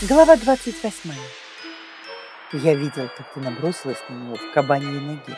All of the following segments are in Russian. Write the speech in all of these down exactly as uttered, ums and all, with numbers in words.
Глава двадцать восьмая. Я видел, как ты набросилась на него в кабаньей ноге.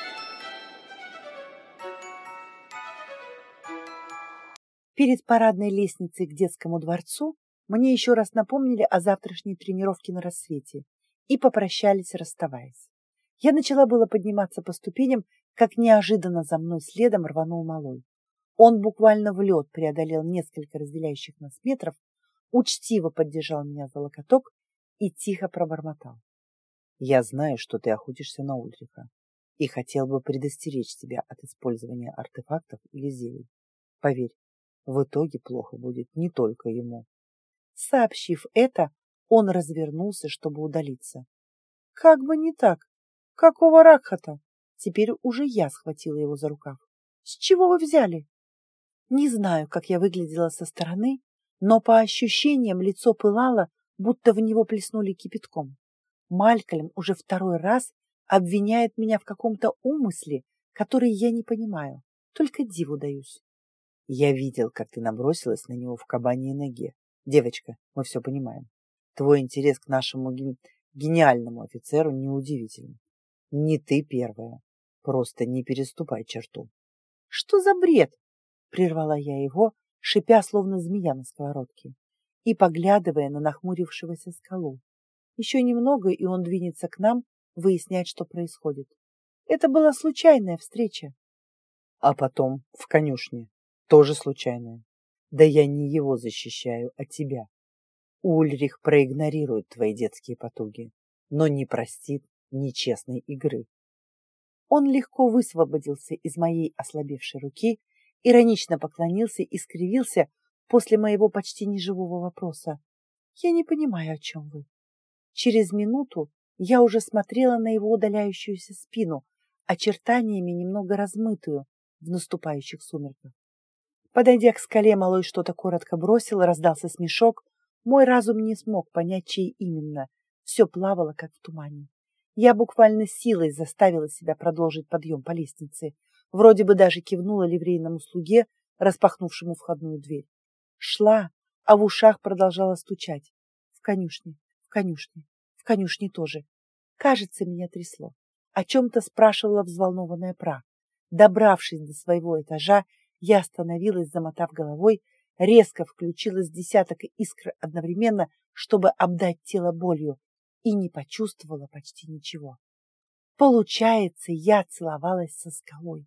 Перед парадной лестницей к детскому дворцу мне еще раз напомнили о завтрашней тренировке на рассвете и попрощались, расставаясь. Я начала было подниматься по ступеням, как неожиданно за мной следом рванул малой. Он буквально в лед преодолел несколько разделяющих нас метров, учтиво поддержал меня за локоток и тихо пробормотал. Я знаю, что ты охотишься на Ульриха, и хотел бы предостеречь тебя от использования артефактов или зелий. Поверь, в итоге плохо будет не только ему. Сообщив это, он развернулся, чтобы удалиться. Как бы не так. Какого Ракхата? Теперь уже я схватила его за рукав. С чего вы взяли? Не знаю, как я выглядела со стороны, но по ощущениям лицо пылало, будто в него плеснули кипятком. Малькольм уже второй раз обвиняет меня в каком-то умысле, который я не понимаю, только диву даюсь. Я видел, как ты набросилась на него в кабаньей ноге. Девочка, мы все понимаем. Твой интерес к нашему ген... гениальному офицеру неудивителен. Не ты первая. Просто не переступай черту. Что за бред? Прервала я его, шипя, словно змея на сковородке, и поглядывая на нахмурившегося скалу. Еще немного, и он двинется к нам выяснять, что происходит. Это была случайная встреча. А потом в конюшне. Тоже случайная. Да я не его защищаю, а тебя. Ульрих проигнорирует твои детские потуги, но не простит нечестной игры. Он легко высвободился из моей ослабевшей руки, иронично поклонился и скривился после моего почти неживого вопроса. Я не понимаю, о чем вы. Через минуту я уже смотрела на его удаляющуюся спину, очертаниями немного размытую в наступающих сумерках. Подойдя к скале, малой что-то коротко бросил, раздался смешок. Мой разум не смог понять, чей именно. Все плавало, как в тумане. Я буквально силой заставила себя продолжить подъем по лестнице. Вроде бы даже кивнула ливрейному слуге, распахнувшему входную дверь. Шла, а в ушах продолжала стучать. В конюшне. В конюшне, в конюшне тоже. Кажется, меня трясло. О чем-то спрашивала взволнованная Пра. Добравшись до своего этажа, я остановилась, замотав головой, резко включилась десяток искр одновременно, чтобы обдать тело болью, и не почувствовала почти ничего. Получается, я целовалась со скалой.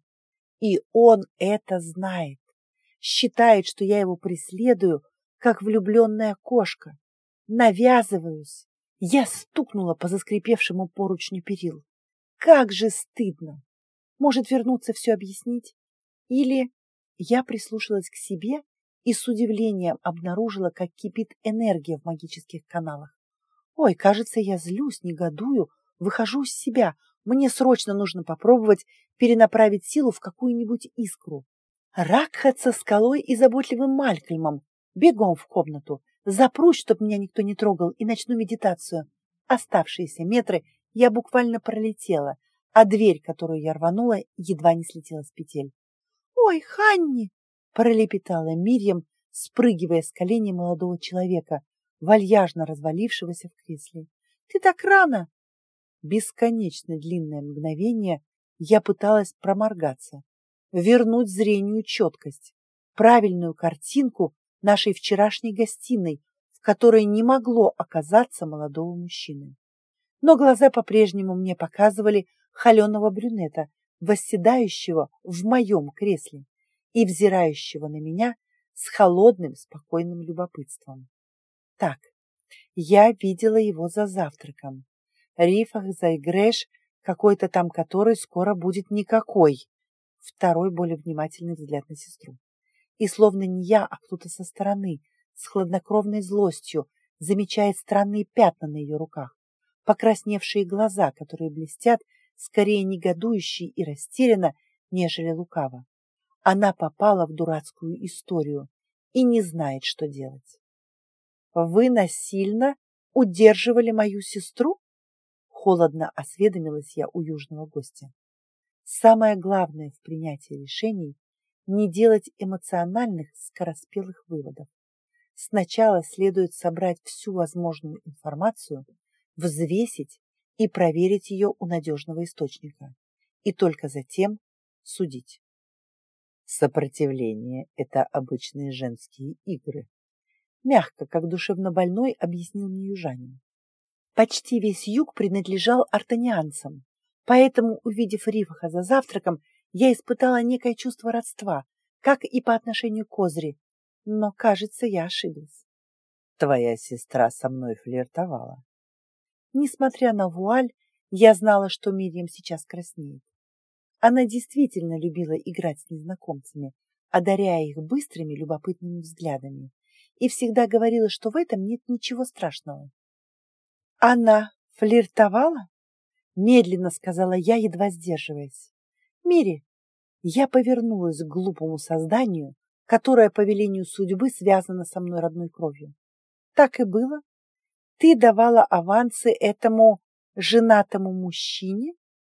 И он это знает. Считает, что я его преследую, как влюбленная кошка. Навязываюсь. Я стукнула по заскрипевшему поручню перил. Как же стыдно! Может, вернуться все объяснить? Или я прислушалась к себе и с удивлением обнаружила, как кипит энергия в магических каналах. Ой, кажется, я злюсь, негодую, выхожу из себя. Мне срочно нужно попробовать перенаправить силу в какую-нибудь искру. Ракхат со скалой и заботливым Малькольмом. Бегом в комнату. Запрусь, чтоб меня никто не трогал, и начну медитацию. Оставшиеся метры я буквально пролетела, а дверь, которую я рванула, едва не слетела с петель. «Ой, Ханни!» — пролепетала Мирьям, спрыгивая с коленей молодого человека, вальяжно развалившегося в кресле. «Ты так рано!» Бесконечно длинное мгновение я пыталась проморгаться, вернуть зрению четкость, правильную картинку нашей вчерашней гостиной, в которой не могло оказаться молодого мужчины. Но глаза по-прежнему мне показывали холеного брюнета, восседающего в моем кресле и взирающего на меня с холодным, спокойным любопытством. Так, я видела его за завтраком. Рифах Зайгреш, какой-то там который скоро будет никакой. Второй более внимательный взгляд на сестру. И словно не я, а кто-то со стороны, с хладнокровной злостью, замечает странные пятна на ее руках, покрасневшие глаза, которые блестят, скорее негодующе и растерянно, нежели лукаво. Она попала в дурацкую историю и не знает, что делать. «Вы насильно удерживали мою сестру?» Холодно осведомилась я у южного гостя. Самое главное в принятии решений — не делать эмоциональных, скороспелых выводов. Сначала следует собрать всю возможную информацию, взвесить и проверить ее у надежного источника, и только затем судить. Сопротивление – это обычные женские игры. Мягко, как душевно больной, объяснил мне южанин. Почти весь юг принадлежал артанианцам, поэтому, увидев Риваха за завтраком, я испытала некое чувство родства, как и по отношению к Озри, но, кажется, я ошиблась. Твоя сестра со мной флиртовала. Несмотря на вуаль, я знала, что Мирьям сейчас краснеет. Она действительно любила играть с незнакомцами, одаряя их быстрыми любопытными взглядами, и всегда говорила, что в этом нет ничего страшного. «Она флиртовала?» — медленно сказала я, едва сдерживаясь. «Мири!» Я повернулась к глупому созданию, которое по велению судьбы связано со мной родной кровью. «Так и было? Ты давала авансы этому женатому мужчине?»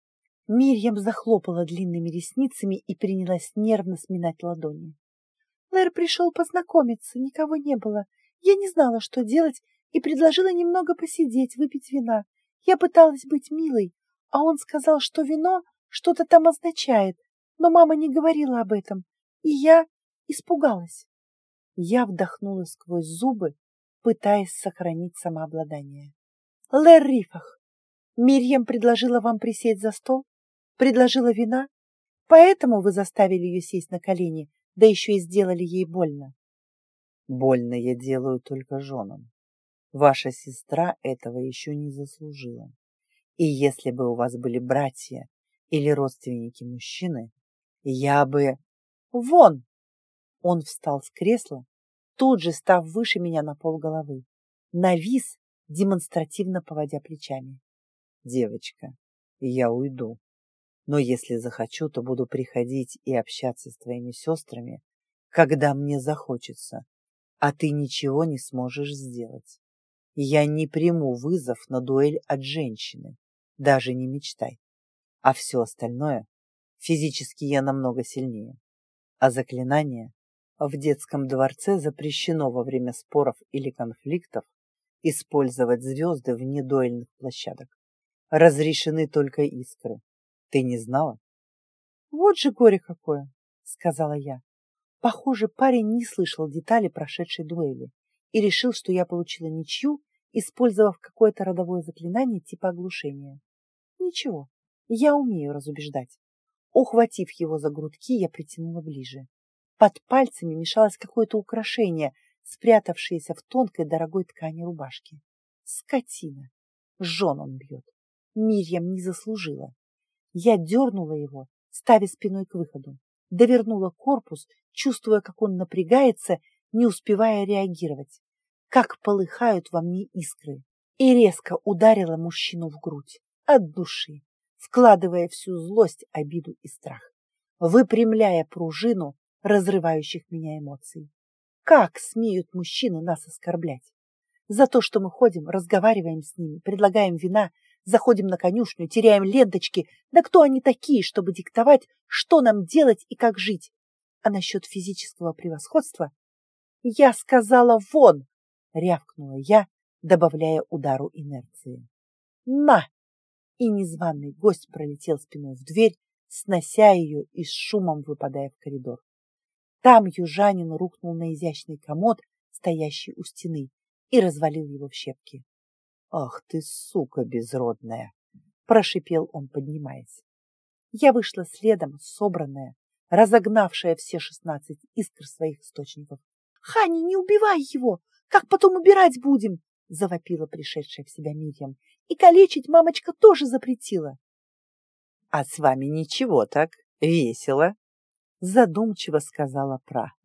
Мирьям захлопала длинными ресницами и принялась нервно сминать ладони. Лэр пришел познакомиться, никого не было. Я не знала, что делать, и предложила немного посидеть, выпить вина. Я пыталась быть милой, а он сказал, что вино что-то там означает, но мама не говорила об этом, и я испугалась. Я вдохнула сквозь зубы, пытаясь сохранить самообладание. Лэр Рифах, Мирьям предложила вам присесть за стол? Предложила вина? Поэтому вы заставили ее сесть на колени, да еще и сделали ей больно? Больно я делаю только женам. Ваша сестра этого еще не заслужила. И если бы у вас были братья или родственники мужчины, я бы... Вон! Он встал с кресла, тут же став выше меня на полголовы. Навис, демонстративно поводя плечами. Девочка, я уйду. Но если захочу, то буду приходить и общаться с твоими сестрами, когда мне захочется, а ты ничего не сможешь сделать. Я не приму вызов на дуэль от женщины, даже не мечтай. А все остальное, физически я намного сильнее. А заклинание в детском дворце запрещено во время споров или конфликтов использовать звезды вне дуэльных площадок. Разрешены только искры. Ты не знала? Вот же горе какое, сказала я. Похоже, парень не слышал детали прошедшей дуэли и решил, что я получила ничью, использовав какое-то родовое заклинание типа оглушения. Ничего, я умею разубеждать. Ухватив его за грудки, я притянула ближе. Под пальцами мешалось какое-то украшение, спрятавшееся в тонкой дорогой ткани рубашки. Скотина! Жен он бьет. Мирьям не заслужила. Я дернула его, ставя спиной к выходу, довернула корпус, чувствуя, как он напрягается, не успевая реагировать, как полыхают во мне искры, и резко ударила мужчину в грудь, от души, вкладывая всю злость, обиду и страх, выпрямляя пружину разрывающих меня эмоций. Как смеют мужчины нас оскорблять? За то, что мы ходим, разговариваем с ними, предлагаем вина, заходим на конюшню, теряем ленточки. Да кто они такие, чтобы диктовать, что нам делать и как жить? А насчет физического превосходства? Я сказала вон! Рявкнула я, добавляя удару инерции. На! И незваный гость пролетел спиной в дверь, снося ее и с шумом выпадая в коридор. Там южанин рухнул на изящный комод, стоящий у стены, и развалил его в щепки. «Ах ты, сука безродная!» – прошипел он, поднимаясь. Я вышла следом, собранная, разогнавшая все шестнадцать искр своих источников. «Хани, не убивай его! Как потом убирать будем?» – завопила пришедшая в себя Мирьям. «И калечить мамочка тоже запретила». «А с вами ничего так, весело!» – задумчиво сказала Пра.